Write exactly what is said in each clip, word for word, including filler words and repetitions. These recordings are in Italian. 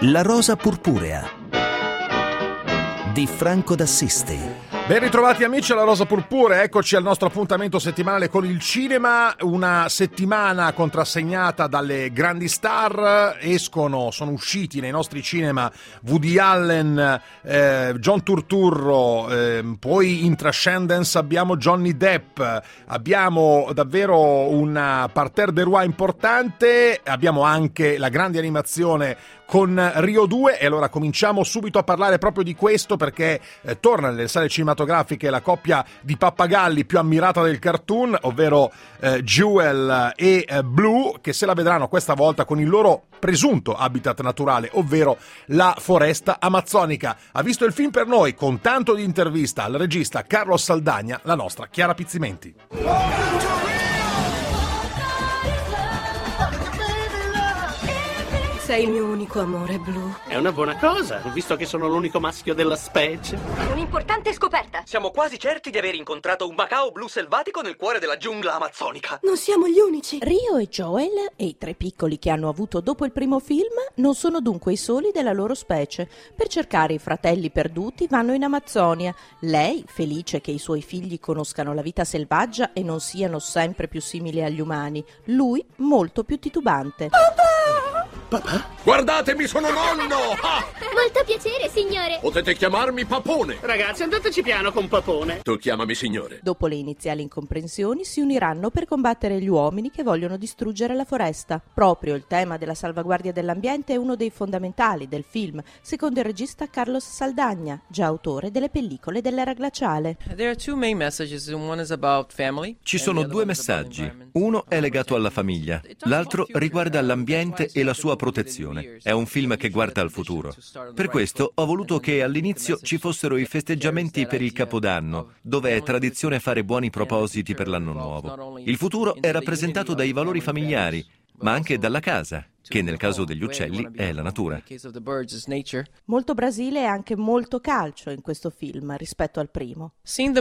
La rosa purpurea di Franco d'Assisi. Ben ritrovati amici alla Rosa Purpurea, eccoci al nostro appuntamento settimanale con il cinema, una settimana contrassegnata dalle grandi star. Escono, sono usciti nei nostri cinema Woody Allen, eh, John Turturro, eh, poi in Transcendence abbiamo Johnny Depp, abbiamo davvero una parterre de roi importante, abbiamo anche la grande animazione con Rio due, e allora cominciamo subito a parlare proprio di questo perché eh, torna nelle sale cinematografiche la coppia di pappagalli più ammirata del cartoon, ovvero eh, Jewel e eh, Blue, che se la vedranno questa volta con il loro presunto habitat naturale, ovvero la foresta amazzonica. Ha visto il film per noi con tanto di intervista al regista Carlos Saldagna, la nostra Chiara Pizzimenti. Sei il mio unico amore, Blue. È una buona cosa, visto che sono l'unico maschio della specie. Un'importante scoperta. Siamo quasi certi di aver incontrato un macao blu selvatico nel cuore della giungla amazzonica. Non siamo gli unici. Rio e Joel, e i tre piccoli che hanno avuto dopo il primo film, non sono dunque i soli della loro specie. Per cercare i fratelli perduti vanno in Amazzonia. Lei, felice che i suoi figli conoscano la vita selvaggia e non siano sempre più simili agli umani. Lui, molto più titubante. Papà? Guardatemi, sono nonno! Ah! Molto piacere, signore. Potete chiamarmi Papone. Ragazzi, andateci piano con Papone. Tu chiamami signore. Dopo le iniziali incomprensioni si uniranno per combattere gli uomini che vogliono distruggere la foresta. Proprio il tema della salvaguardia dell'ambiente è uno dei fondamentali del film, secondo il regista Carlos Saldagna, già autore delle pellicole dell'era glaciale. Ci sono due messaggi. Uno è legato alla famiglia, l'altro riguarda l'ambiente e la sua protezione. È un film che guarda al futuro. Per questo ho voluto che all'inizio ci fossero i festeggiamenti per il Capodanno, dove è tradizione fare buoni propositi per l'anno nuovo. Il futuro è rappresentato dai valori familiari, ma anche dalla casa, che nel caso degli uccelli è la natura. Molto Brasile e anche molto calcio in questo film rispetto al primo.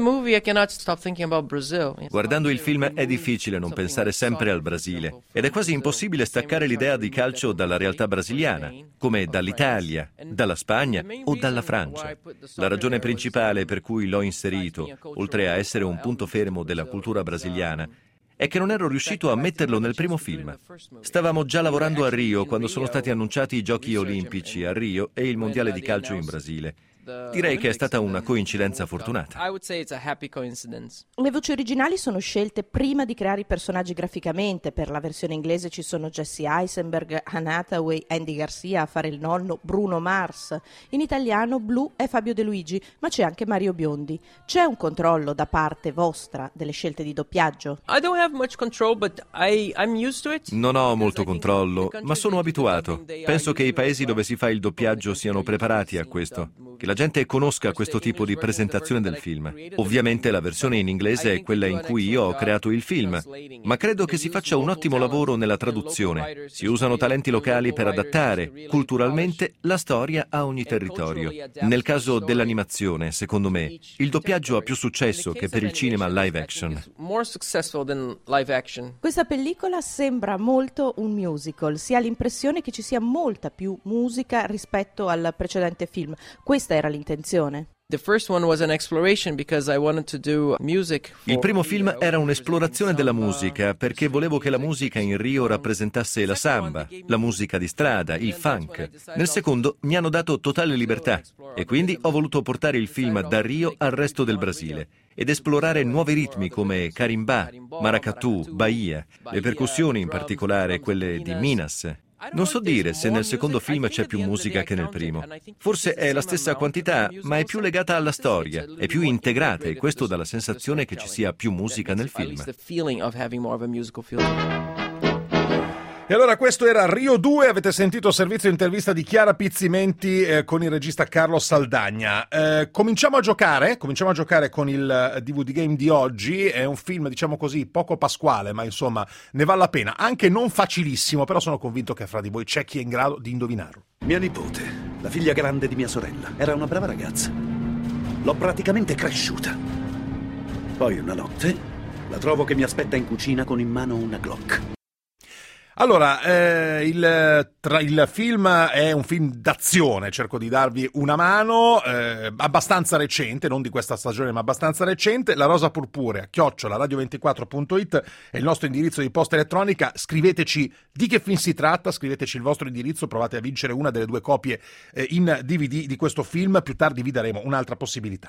Guardando il film è difficile non pensare sempre al Brasile, ed è quasi impossibile staccare l'idea di calcio dalla realtà brasiliana, come dall'Italia, dalla Spagna o dalla Francia. La ragione principale per cui l'ho inserito, oltre a essere un punto fermo della cultura brasiliana, è che non ero riuscito a metterlo nel primo film. Stavamo già lavorando a Rio quando sono stati annunciati i Giochi Olimpici a Rio e il Mondiale di calcio in Brasile. Direi che è stata una coincidenza fortunata. Le voci originali sono scelte prima di creare i personaggi graficamente. Per la versione inglese ci sono Jesse Eisenberg, Anne Hathaway, Andy Garcia a fare il nonno, Bruno Mars. In italiano Blue è Fabio De Luigi, ma c'è anche Mario Biondi. C'è un controllo da parte vostra delle scelte di doppiaggio? Non ho molto controllo, ma sono abituato. Penso che i paesi dove si fa il doppiaggio siano preparati a questo, che la gente conosca questo tipo di presentazione del film. Ovviamente la versione in inglese è quella in cui io ho creato il film, ma credo che si faccia un ottimo lavoro nella traduzione. Si usano talenti locali per adattare culturalmente la storia a ogni territorio. Nel caso dell'animazione, secondo me, il doppiaggio ha più successo che per il cinema live action. Questa pellicola sembra molto un musical. Si ha l'impressione che ci sia molta più musica rispetto al precedente film. Questa era l'intenzione. Il primo film era un'esplorazione della musica perché volevo che la musica in Rio rappresentasse la samba, la musica di strada, il funk. Nel secondo mi hanno dato totale libertà e quindi ho voluto portare il film da Rio al resto del Brasile ed esplorare nuovi ritmi come carimbà, maracatu, bahia, le percussioni in particolare quelle di Minas. Non so dire se nel secondo film c'è più musica che nel primo. Forse è la stessa quantità, ma è più legata alla storia, è più integrata e questo dà la sensazione che ci sia più musica nel film. E allora questo era Rio due, avete sentito il servizio intervista di Chiara Pizzimenti eh, con il regista Carlos Saldagna. Eh, cominciamo a giocare, cominciamo a giocare con il D V D Game di oggi. È un film, diciamo così, poco pasquale, ma insomma ne vale la pena. Anche non facilissimo, però sono convinto che fra di voi c'è chi è in grado di indovinarlo. Mia nipote, la figlia grande di mia sorella, era una brava ragazza. L'ho praticamente cresciuta. Poi una notte la trovo che mi aspetta in cucina con in mano una Glock. Allora, eh, il, tra, il film è un film d'azione, cerco di darvi una mano, eh, abbastanza recente, non di questa stagione ma abbastanza recente. La Rosa Purpurea, chiocciola radio ventiquattro punto it è il nostro indirizzo di posta elettronica. Scriveteci di che film si tratta, scriveteci il vostro indirizzo, provate a vincere una delle due copie eh, in D V D di questo film. Più tardi vi daremo un'altra possibilità.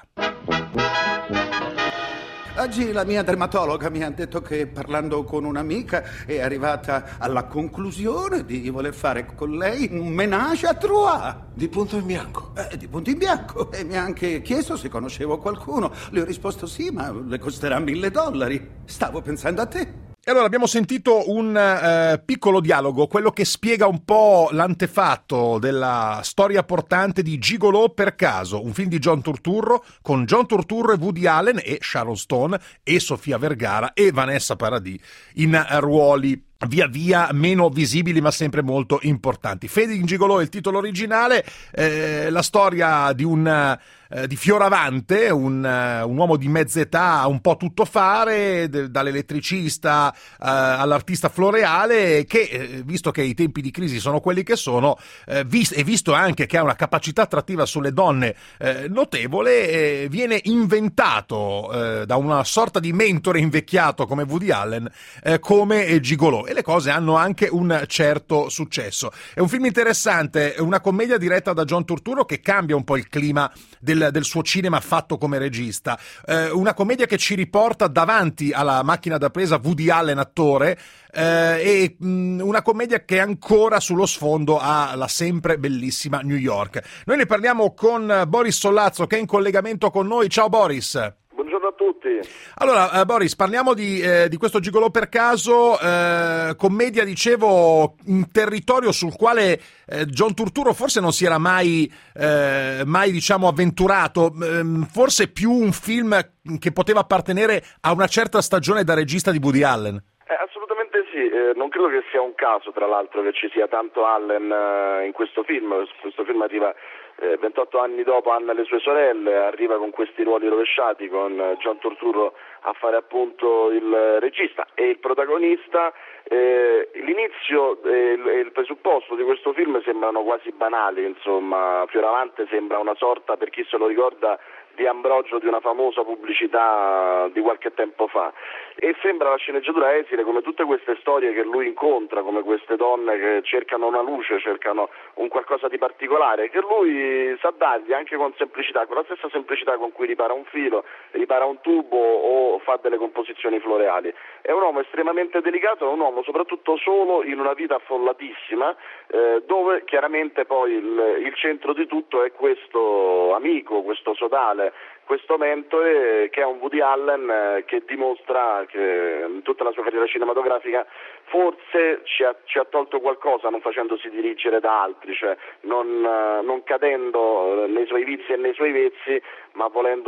Oggi la mia dermatologa mi ha detto che, parlando con un'amica, è arrivata alla conclusione di voler fare con lei un ménage à trois. Di punto in bianco? Eh, di punto in bianco. E mi ha anche chiesto se conoscevo qualcuno. Le ho risposto sì, ma le costerà mille dollari. Stavo pensando a te. E allora abbiamo sentito un eh, piccolo dialogo, quello che spiega un po' l'antefatto della storia portante di Gigolò per caso, un film di John Turturro con John Turturro e Woody Allen e Sharon Stone e Sofia Vergara e Vanessa Paradis in uh, ruoli via via meno visibili ma sempre molto importanti. Fading Gigolò è il titolo originale, eh, la storia di un eh, di Fioravante, un, uh, un uomo di mezza età un po' tutto fare, de, dall'elettricista uh, all'artista floreale, che eh, visto che i tempi di crisi sono quelli che sono, eh, vis- e visto anche che ha una capacità attrattiva sulle donne eh, notevole, eh, viene inventato eh, da una sorta di mentore invecchiato come Woody Allen eh, come Gigolò. E le cose hanno anche un certo successo. È un film interessante, è una commedia diretta da John Turturro che cambia un po' il clima del, del suo cinema fatto come regista. Eh, una commedia che ci riporta davanti alla macchina da presa Woody Allen attore, eh, e mh, una commedia che ancora sullo sfondo ha la sempre bellissima New York. Noi ne parliamo con Boris Sollazzo che è in collegamento con noi. Ciao Boris. Buongiorno a tutti. Allora, eh, Boris, parliamo di, eh, di questo Gigolò per caso, eh, commedia, dicevo, un territorio sul quale eh, John Turturro forse non si era mai, eh, mai diciamo, avventurato, eh, forse più un film che poteva appartenere a una certa stagione da regista di Woody Allen. Eh, assolutamente sì, eh, non credo che sia un caso, tra l'altro, che ci sia tanto Allen eh, in questo film. Questo film arriva Eh, ventotto anni dopo Anna e le sue sorelle, arriva con questi ruoli rovesciati, con John Turturro a fare appunto il regista e il protagonista. Eh, l'inizio e il, il presupposto di questo film sembrano quasi banali, insomma. Fioravante sembra una sorta, per chi se lo ricorda, di Ambrogio di una famosa pubblicità di qualche tempo fa, e sembra la sceneggiatura esile come tutte queste storie che lui incontra, come queste donne che cercano una luce, cercano un qualcosa di particolare, che lui sa dargli anche con semplicità, con la stessa semplicità con cui ripara un filo, ripara un tubo o fa delle composizioni floreali. È un uomo estremamente delicato, è un uomo soprattutto solo in una vita affollatissima, eh, dove chiaramente poi il, il centro di tutto è questo amico, questo sodale, questo mentore che è un Woody Allen che dimostra che in tutta la sua carriera cinematografica forse ci ha, ci ha tolto qualcosa non facendosi dirigere da altri, cioè non, non cadendo nei suoi vizi e nei suoi vezzi, ma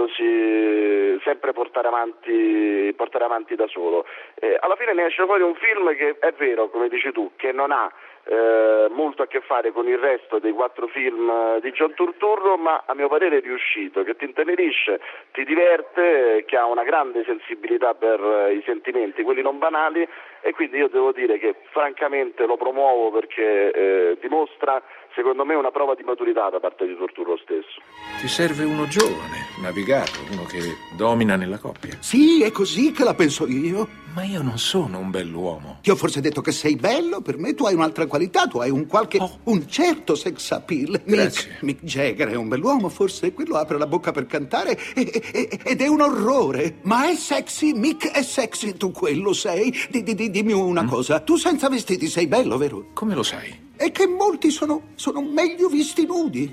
volendosi sempre portare avanti, portare avanti da solo. Eh, alla fine ne esce fuori un film che è vero, come dici tu, che non ha Eh, molto a che fare con il resto dei quattro film di John Turturro, ma a mio parere è riuscito, che ti intenerisce, ti diverte, che ha una grande sensibilità per i sentimenti, quelli non banali, e quindi io devo dire che francamente lo promuovo perché eh, dimostra, secondo me, una prova di maturità da parte di Turturro stesso. Ti serve uno giovane, navigato, uno che domina nella coppia. Sì, è così che la penso io. Ma io non sono un bell'uomo. Ti ho forse detto che sei bello? Per me tu hai un'altra qualità, tu hai un qualche... Oh. un certo sex appeal. Grazie. Mick, Mick Jagger è un bell'uomo, forse quello apre la bocca per cantare e, e, ed è un orrore. Ma è sexy, Mick è sexy, tu quello sei. Di, di, di, dimmi una mm? cosa, tu senza vestiti sei bello, vero? Come lo sai? È che molti sono, sono meglio visti nudi.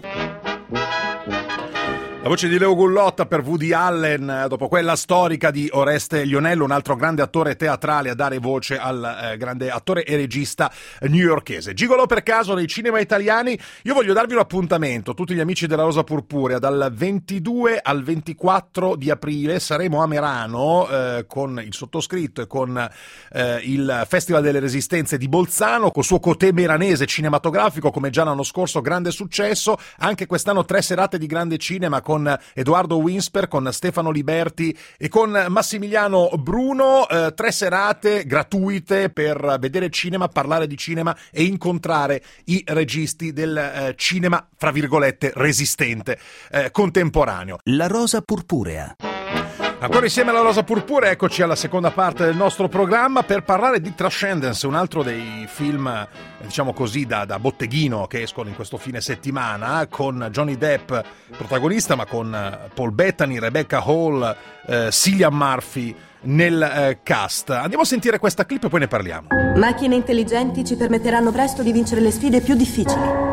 La voce di Leo Gullotta per Woody Allen, dopo quella storica di Oreste Lionello, un altro grande attore teatrale a dare voce al eh, grande attore e regista newyorkese. Gigolò per caso nei cinema italiani. Io voglio darvi un appuntamento, tutti gli amici della Rosa Purpurea, dal ventidue al ventiquattro di aprile saremo a Merano eh, con il sottoscritto e con eh, il Festival delle Resistenze di Bolzano, col suo cotè meranese cinematografico, come già l'anno scorso, grande successo. Anche quest'anno tre serate di grande cinema con con Edoardo Winsper, con Stefano Liberti e con Massimiliano Bruno, eh, tre serate gratuite per vedere cinema, parlare di cinema e incontrare i registi del eh, cinema, fra virgolette, resistente, eh, contemporaneo. La Rosa Purpurea. Ancora insieme alla Rosa Purpurea, eccoci alla seconda parte del nostro programma per parlare di Transcendence, un altro dei film, diciamo così, da, da botteghino che escono in questo fine settimana, con Johnny Depp protagonista, ma con Paul Bettany, Rebecca Hall, eh, Cillian Murphy nel eh, cast. Andiamo a sentire questa clip e poi ne parliamo. Macchine intelligenti ci permetteranno presto di vincere le sfide più difficili.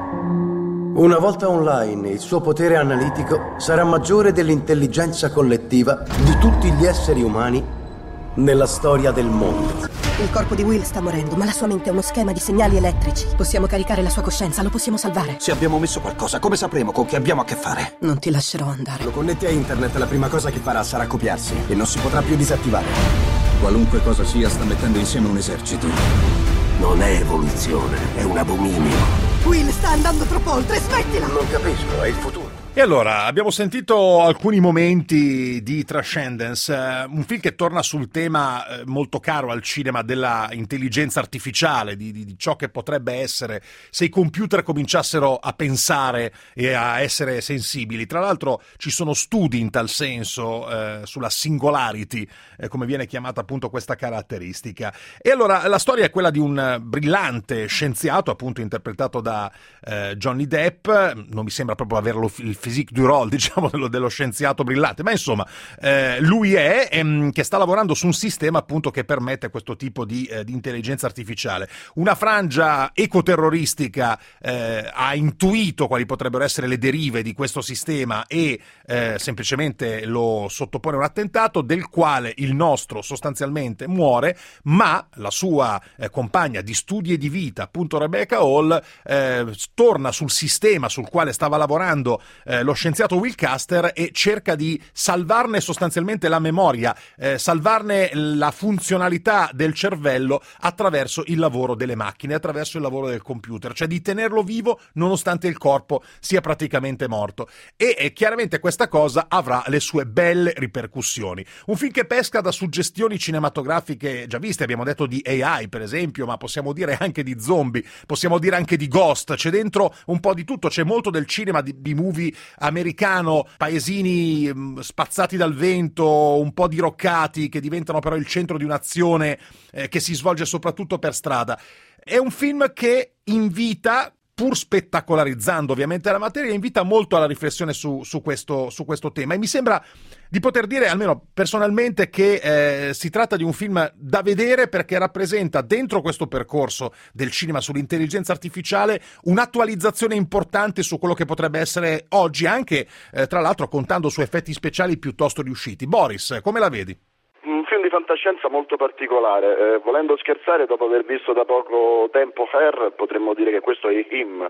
Una volta online, il suo potere analitico sarà maggiore dell'intelligenza collettiva di tutti gli esseri umani nella storia del mondo. Il corpo di Will sta morendo, ma la sua mente è uno schema di segnali elettrici. Possiamo caricare la sua coscienza, lo possiamo salvare. Se abbiamo messo qualcosa, come sapremo con chi abbiamo a che fare? Non ti lascerò andare. Lo connetti a internet, la prima cosa che farà sarà copiarsi e non si potrà più disattivare. Qualunque cosa sia, sta mettendo insieme un esercito. Non è evoluzione, è un abominio. Will sta andando troppo oltre, smettila! Non capisco, è il futuro. E allora, abbiamo sentito alcuni momenti di Transcendence, eh, un film che torna sul tema eh, molto caro al cinema della intelligenza artificiale, di, di, di ciò che potrebbe essere se i computer cominciassero a pensare e a essere sensibili. Tra l'altro ci sono studi in tal senso eh, sulla singularity, eh, come viene chiamata appunto questa caratteristica. E allora la storia è quella di un brillante scienziato, appunto interpretato da eh, Johnny Depp, non mi sembra proprio averlo il physique du rôle, diciamo, dello, dello scienziato brillante, ma insomma eh, lui è ehm, che sta lavorando su un sistema appunto che permette questo tipo di, eh, di intelligenza artificiale. Una frangia ecoterroristica eh, ha intuito quali potrebbero essere le derive di questo sistema e eh, semplicemente lo sottopone a un attentato del quale il nostro sostanzialmente muore, ma la sua eh, compagna di studi e di vita, appunto Rebecca Hall, eh, torna sul sistema sul quale stava lavorando eh, lo scienziato Will Caster e cerca di salvarne sostanzialmente la memoria, eh, salvarne la funzionalità del cervello attraverso il lavoro delle macchine, attraverso il lavoro del computer, cioè di tenerlo vivo nonostante il corpo sia praticamente morto. E, e chiaramente questa cosa avrà le sue belle ripercussioni. Un film che pesca da suggestioni cinematografiche già viste, abbiamo detto di A I per esempio, ma possiamo dire anche di zombie, possiamo dire anche di Ghost, c'è dentro un po' di tutto, c'è molto del cinema di B-movie americano, paesini mh, spazzati dal vento, un po' diroccati, che diventano però il centro di un'azione eh, che si svolge soprattutto per strada. È un film che invita, pur spettacolarizzando ovviamente la materia, invita molto alla riflessione su, su, questo, su questo tema, e mi sembra di poter dire, almeno personalmente, che eh, si tratta di un film da vedere perché rappresenta dentro questo percorso del cinema sull'intelligenza artificiale un'attualizzazione importante su quello che potrebbe essere oggi, anche eh, tra l'altro contando su effetti speciali piuttosto riusciti. Boris, come la vedi? Un film di fantascienza molto particolare, eh, volendo scherzare, dopo aver visto da poco tempo Her, potremmo dire che questo è Him,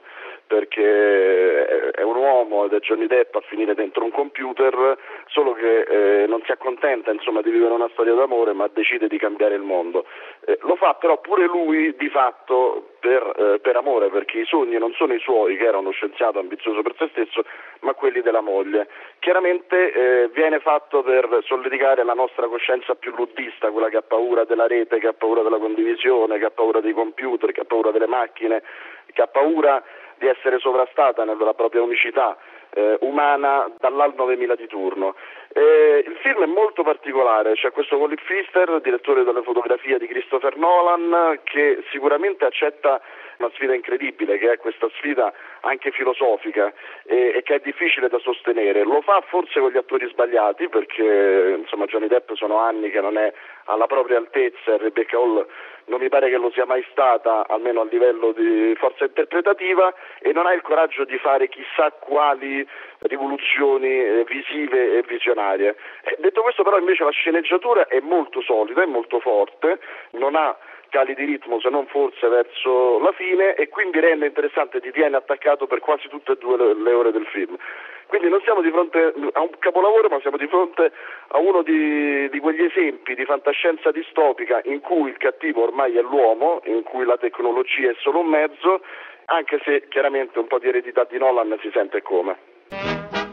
perché è un uomo ed è Johnny Depp a finire dentro un computer, solo che eh, non si accontenta insomma di vivere una storia d'amore, ma decide di cambiare il mondo. Eh, lo fa però pure lui di fatto per, eh, per amore, perché i sogni non sono i suoi, che era uno scienziato ambizioso per se stesso, ma quelli della moglie. Chiaramente eh, viene fatto per solleticare la nostra coscienza più luddista, quella che ha paura della rete, che ha paura della condivisione, che ha paura dei computer, che ha paura delle macchine, che ha paura di essere sovrastata nella propria unicità eh, umana dall'A L novemila di turno. Eh, il film è molto particolare, c'è questo Colin Pfister, direttore della fotografia di Christopher Nolan, che sicuramente accetta una sfida incredibile, che è questa sfida anche filosofica e, e che è difficile da sostenere. Lo fa forse con gli attori sbagliati, perché insomma Johnny Depp sono anni che non è alla propria altezza, e Rebecca Hall non mi pare che lo sia mai stata, almeno a livello di forza interpretativa, e non ha il coraggio di fare chissà quali rivoluzioni visive e visionarie. Eh, detto questo, però, invece la sceneggiatura è molto solida, è molto forte, non ha cali di ritmo se non forse verso la fine, e quindi rende interessante, ti tiene attaccato per quasi tutte e due le, le ore del film. Quindi non siamo di fronte a un capolavoro, ma siamo di fronte a uno di, di quegli esempi di fantascienza distopica in cui il cattivo ormai è l'uomo, in cui la tecnologia è solo un mezzo, anche se chiaramente un po' di eredità di Nolan si sente come.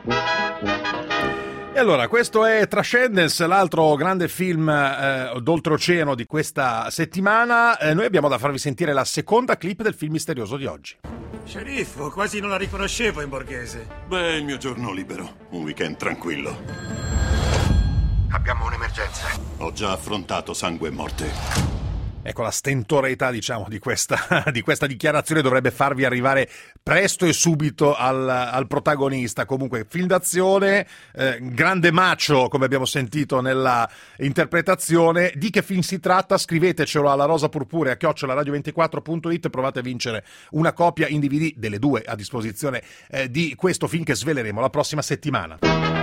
E allora, questo è Transcendence, l'altro grande film eh, d'oltreoceano di questa settimana. Eh, noi abbiamo da farvi sentire la seconda clip del film misterioso di oggi. Sceriffo, quasi non la riconoscevo in borghese. Beh, il mio giorno libero, un weekend tranquillo. Abbiamo un'emergenza. Ho già affrontato sangue e morte. Ecco, la stentoreità, diciamo, di questa, di questa dichiarazione dovrebbe farvi arrivare presto e subito al, al protagonista. Comunque, film d'azione, eh, grande macho, come abbiamo sentito nella interpretazione. Di che film si tratta? Scrivetecelo alla rosa purpurea chiocciola radio ventiquattro punto it e provate a vincere una copia in D V D delle due a disposizione eh, di questo film che sveleremo la prossima settimana.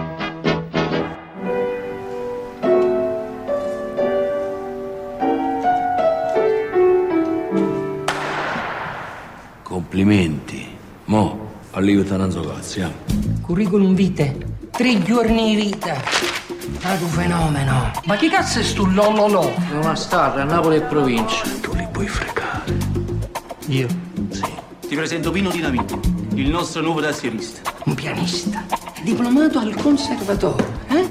Complimenti. Mo, all'aiuto non so cazzo. Curriculum vitae. Tre giorni di vita. Ah, tu fenomeno. Ma chi cazzo è stu lollo lo? È una star a Napoli e provincia. Tu li puoi fregare. Io? Sì. Ti presento Pino Dinamiti, il nostro nuovo tassierista. Un pianista. Diplomato al conservatorio, eh?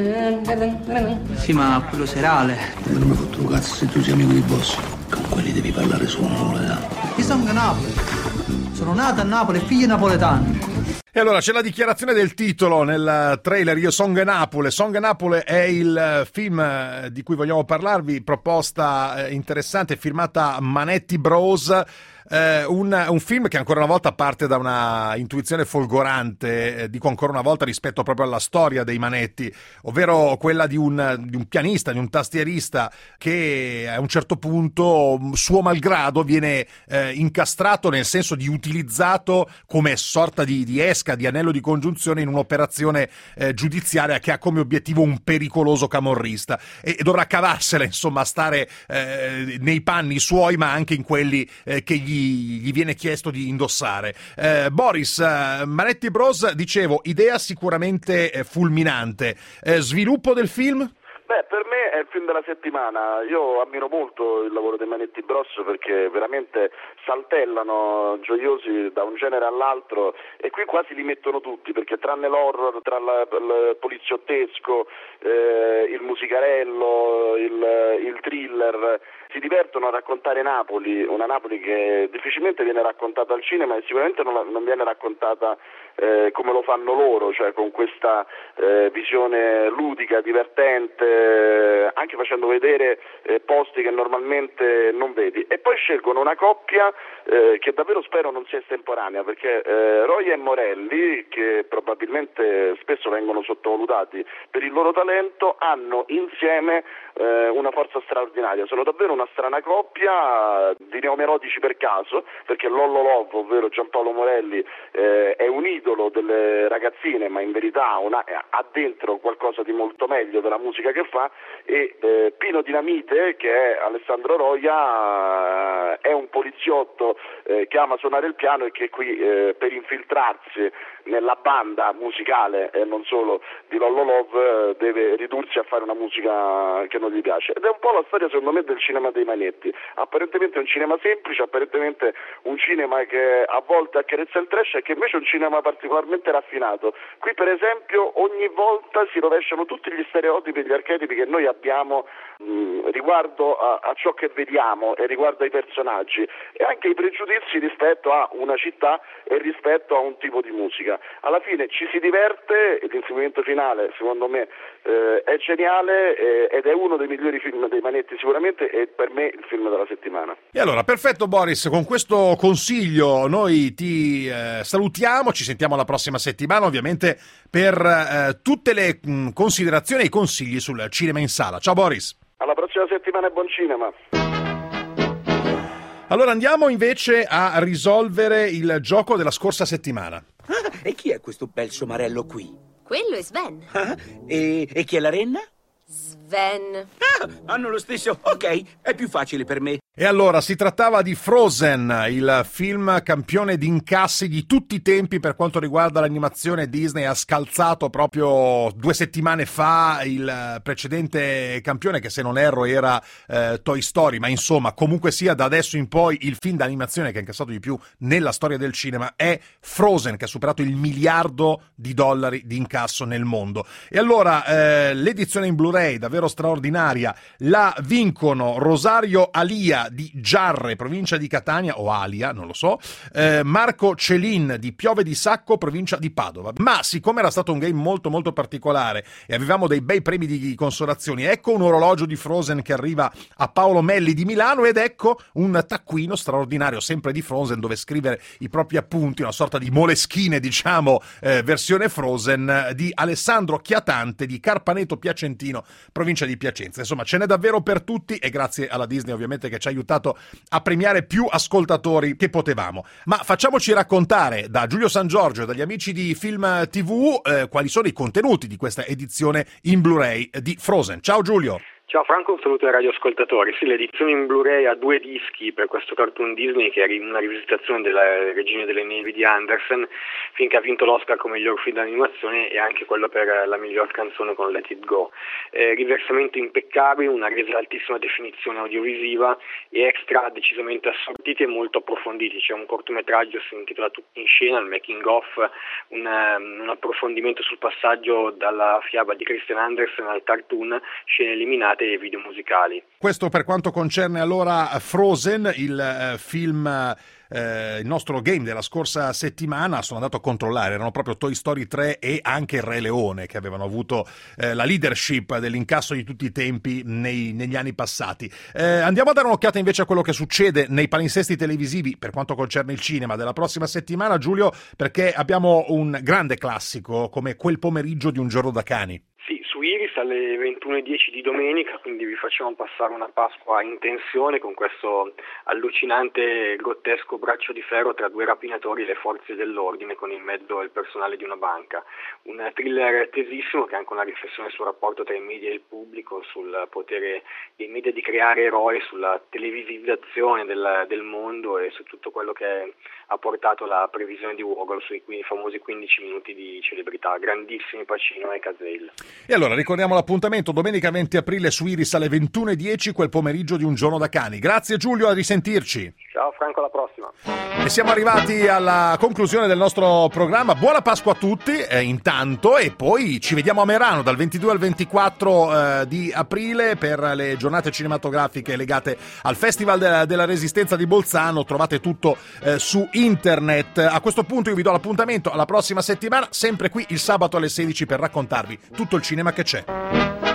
Sì, ma quello serale. Come non mi hai fatto un cazzo se tu sei amico di boss? Con quelli devi parlare solo napoletano. Io sono a Napoli. Sono nato a Napoli e figlio napoletano. E allora c'è la dichiarazione del titolo nel trailer Io Song Napoli. Song Napoli è il film di cui vogliamo parlarvi, proposta interessante firmata Manetti Bros. Eh, un, un film che ancora una volta parte da una intuizione folgorante, eh, dico ancora una volta rispetto proprio alla storia dei Manetti, ovvero quella di un, di un pianista, di un tastierista che a un certo punto, suo malgrado, viene eh, incastrato, nel senso di utilizzato come sorta di, di esca, di anello di congiunzione in un'operazione eh, giudiziaria che ha come obiettivo un pericoloso camorrista e, e dovrà cavarsela, insomma, stare eh, nei panni suoi ma anche in quelli eh, che gli gli viene chiesto di indossare. Eh, Boris, eh, Manetti Bros, dicevo, idea sicuramente eh, fulminante. Eh, sviluppo del film? Beh, per me è il film della settimana. Io ammiro molto il lavoro dei Manetti Bros perché veramente saltellano gioiosi da un genere all'altro e qui quasi li mettono tutti, perché tranne l'horror, tra la, il poliziottesco, eh, il musicarello, il, il thriller, si divertono a raccontare Napoli, una Napoli che difficilmente viene raccontata al cinema e sicuramente non, la, non viene raccontata eh, come lo fanno loro, cioè con questa eh, visione ludica, divertente, eh, anche facendo vedere eh, posti che normalmente non vedi. E poi scelgono una coppia eh, che davvero spero non sia estemporanea, perché eh, Roia e Morelli, che probabilmente spesso vengono sottovalutati per il loro talento, hanno insieme eh, una forza straordinaria. Sono davvero una strana coppia di neomelodici per caso, perché Lollo Love, ovvero Giampaolo Morelli, eh, è un idolo delle ragazzine, ma in verità una, ha dentro qualcosa di molto meglio della musica che fa, e eh, Pino Dinamite, che è Alessandro Roia, eh, è un poliziotto eh, che ama suonare il piano e che qui eh, per infiltrarsi nella banda musicale e non solo di Lollo Love eh, deve ridursi a fare una musica che non gli piace, ed è un po' la storia secondo me del cinema dei Manetti. Apparentemente è un cinema semplice, apparentemente un cinema che a volte accarezza il trash e che invece è un cinema particolarmente raffinato. Qui per esempio ogni volta si rovesciano tutti gli stereotipi e gli archetipi che noi abbiamo mh, riguardo a, a ciò che vediamo e riguardo ai personaggi, e anche i pregiudizi rispetto a una città e rispetto a un tipo di musica. Alla fine ci si diverte e l'inseguimento finale secondo me eh, è geniale eh, ed è uno dei migliori film dei Manetti sicuramente, e per me il film della settimana. E allora, perfetto Boris, con questo consiglio noi ti eh, salutiamo, ci sentiamo la prossima settimana ovviamente per eh, tutte le mh, considerazioni e i consigli sul cinema in sala. Ciao Boris. Alla prossima settimana e buon cinema. Allora andiamo invece a risolvere il gioco della scorsa settimana. Ah, e chi è questo bel somarello qui? Quello è Sven. Ah, e, e chi è la renna? Sven. Sven. Ah, hanno lo stesso. Ok, è più facile per me. E allora, si trattava di Frozen, il film campione di incassi di tutti i tempi per quanto riguarda l'animazione. Disney ha scalzato proprio due settimane fa il precedente campione, che se non erro era eh, Toy Story, ma insomma, comunque sia, da adesso in poi il film d'animazione che ha incassato di più nella storia del cinema è Frozen, che ha superato il miliardo di dollari di incasso nel mondo. E allora, eh, l'edizione in Blu-ray, davvero straordinaria, la vincono Rosario Alia di Giarre, provincia di Catania, o Alia, non lo so, eh, Marco Celin di Piove di Sacco, provincia di Padova. Ma siccome era stato un game molto molto particolare e avevamo dei bei premi di consolazioni, ecco un orologio di Frozen che arriva a Paolo Melli di Milano, ed ecco un taccuino straordinario sempre di Frozen dove scrivere i propri appunti, una sorta di Moleschine, diciamo, eh, versione Frozen, di Alessandro Chiatante di Carpaneto Piacentino, provincia di Piacenza. Insomma, ce n'è davvero per tutti, e grazie alla Disney ovviamente che ci ha aiutato a premiare più ascoltatori che potevamo. Ma facciamoci raccontare da Giulio San Giorgio e dagli amici di Film tivù eh, quali sono i contenuti di questa edizione in Blu-ray di Frozen. Ciao Giulio. Ciao Franco, un saluto ai radioascoltatori. Sì, l'edizione in Blu-ray ha due dischi per questo cartoon Disney, che è una rivisitazione della Regina delle Nevi di Andersen, finché ha vinto l'Oscar come miglior film d'animazione, e anche quello per la miglior canzone con Let It Go. Eh, riversamento impeccabile, una resa altissima definizione audiovisiva e extra decisamente assortiti e molto approfonditi. C'è un cortometraggio, si intitola Tutti in scena, il making of, un, un approfondimento sul passaggio dalla fiaba di Christian Andersen al cartoon, scene eliminate e video musicali. Questo per quanto concerne allora Frozen, il eh, film, eh, il nostro game della scorsa settimana. Sono andato a controllare, erano proprio Toy Story tre e anche Il Re Leone che avevano avuto eh, la leadership dell'incasso di tutti i tempi nei, negli anni passati. Eh, andiamo a dare un'occhiata invece a quello che succede nei palinsesti televisivi per quanto concerne il cinema della prossima settimana, Giulio, perché abbiamo un grande classico come Quel pomeriggio di un giorno da cani. Sì, su Iris alle ventuno e dieci di domenica, quindi vi facciamo passare una Pasqua in tensione con questo allucinante, grottesco braccio di ferro tra due rapinatori e le forze dell'ordine, con in mezzo il personale di una banca. Un thriller tesissimo che è anche una riflessione sul rapporto tra i media e il pubblico, sul potere dei media di creare eroi, sulla televisizzazione del, del mondo e su tutto quello che ha portato la previsione di Warhol sui famosi quindici minuti di celebrità. Grandissimi Pacino e Cazale. E allora ricordiamo l'appuntamento domenica venti aprile su Iris alle ventuno e dieci, Quel pomeriggio di un giorno da cani. Grazie Giulio, a risentirci. Ciao Franco, alla prossima. E siamo arrivati alla conclusione del nostro programma. Buona Pasqua a tutti eh, intanto, e poi ci vediamo a Merano dal ventidue al ventiquattro eh, di aprile per le giornate cinematografiche legate al Festival della, della Resistenza di Bolzano. Trovate tutto eh, su internet. A questo punto io vi do l'appuntamento alla prossima settimana, sempre qui il sabato alle sedici, per raccontarvi tutto il cinema che c'è.